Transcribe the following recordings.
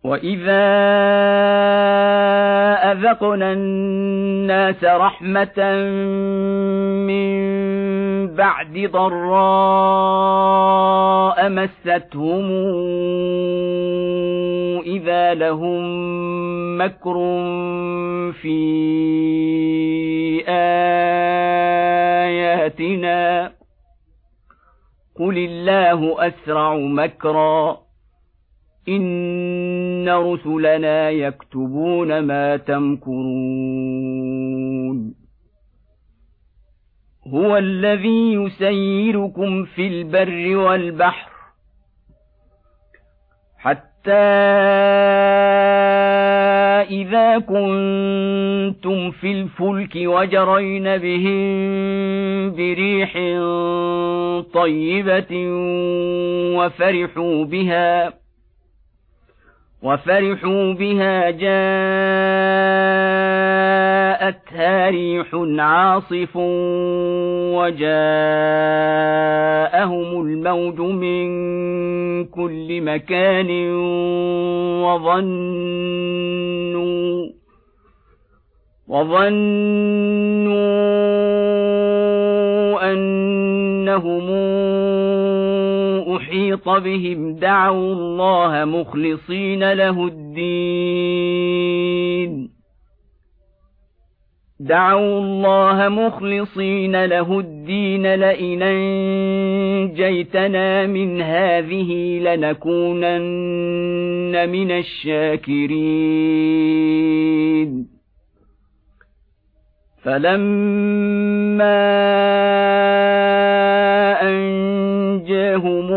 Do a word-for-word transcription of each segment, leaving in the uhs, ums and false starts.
وَإِذَا أَذَقْنَا النَّاسَ رَحْمَةً مِّن بَعْدِ ضَرَّاءَ مَسَّتْهُمْ إِذَا لَهُم مَّكْرٌ فِي آيَاتِنَا قُلِ اللَّهُ أَسْرَعُ مَكْرًا إِنَّ رُسُلَنَا يَكْتُبُونَ مَا تَمْكُرُونَ هُوَ الَّذِي يُسَيِّرُكُمْ فِي الْبَرِّ وَالْبَحْرِ حَتَّى إِذَا كُنتُمْ فِي الْفُلْكِ وَجَرَيْنَ بِهِم بِرِيحٍ طَيِّبَةٍ وَفَرِحُوا بِهَا وَفَرِحُوا بِهَا جَاءَتْهَا رِيحٌ عَاصِفٌ وَجَاءَهُمُ الْمَوْجُ مِنْ كُلِّ مَكَانٍ وَظَنُّوا وَظَنُّوا أَنَّهُمْ أُحِيطَ بِهِمْ دَعَوُا اللَّهَ مُخْلِصِينَ لَهُ الدِّينَ دَعَوُا اللَّهَ مُخْلِصِينَ لَهُ الدِّينَ لَئِنْ أَنْجَيْتَنَا مِنْ هَٰذِهِ لَنَكُونَنَّ مِنَ الشَّاكِرِينَ فَلَمَّا أَنْجَاهُمْ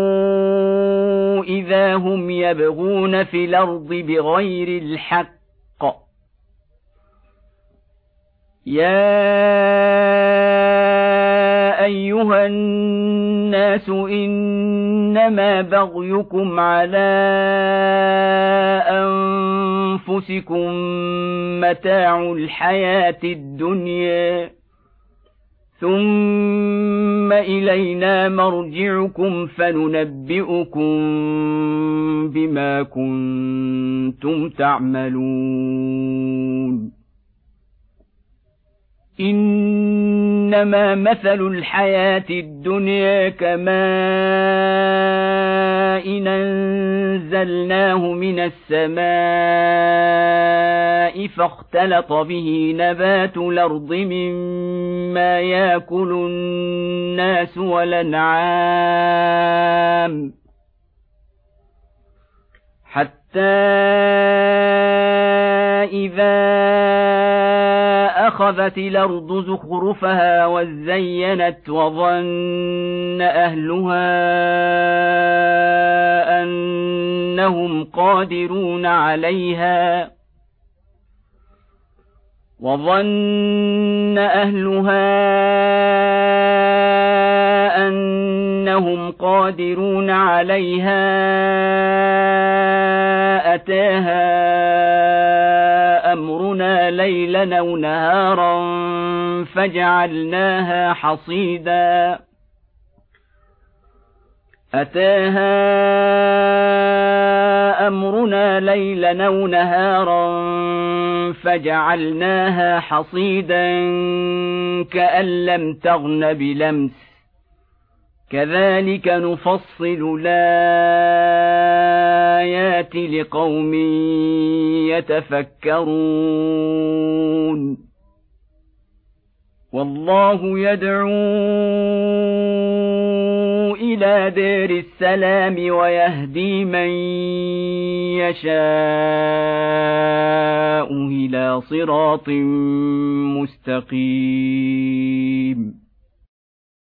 إِذَا هُمْ يَبْغُونَ فِي الْأَرْضِ بِغَيْرِ الْحَقِّ يَا أَيُّهَا النَّاسُ إِنَّمَا بَغْيُكُمْ عَلَى أَنفُسِكُم مَّتَاعُ الْحَيَاةِ الدُّنْيَا ثُمَّ إِلَيْنَا مَرْجِعُكُمْ فَنُنَبِّئُكُم بِمَا كُنتُمْ تَعْمَلُونَ إِنَّمَا مَثَلُ الْحَيَاةِ الدُّنْيَا كَمَاءٍ أَنزَلْنَاهُ مِنَ السَّمَاءِ فَاخْتَلَطَ بِهِ نَبَاتُ الْأَرْضِ مِمَّا يَأْكُلُ النَّاسُ وَالْأَنْعَامُ حَتَّى إِذَا أَخَذَتِ الْأَرْضُ زُخْرُفَهَا وَزَيَّنَتْ وَظَنَّ أَهْلُهَا أَنَّهُمْ قَادِرُونَ عَلَيْهَا وَظَنَّ أَهْلُهَا أَنَّهُمْ قَادِرُونَ عَلَيْهَا أَتَاهَا أَمْرُنَا لَيْلًا أَوْ نَهَارًا فَجَعَلْنَاهَا حَصِيدًا أَتَاهَا أَمْرُنَا لَيْلًا أَوْ نَهَارًا فَجَعَلْنَاهَا حَصِيدًا كَأَن لَّمْ تَغْنَ بِالْأَمْسِ كَذَلِكَ نُفَصِّلُ الْآيَاتِ لِقَوْمٍ يَتَفَكَّرُونَ وَاللَّهُ يَدْعُو إِلَى دَارِ السَّلَامِ وَيَهْدِي مَن يَشَاءُ إِلَى صِرَاطٍ مُّسْتَقِيمٍ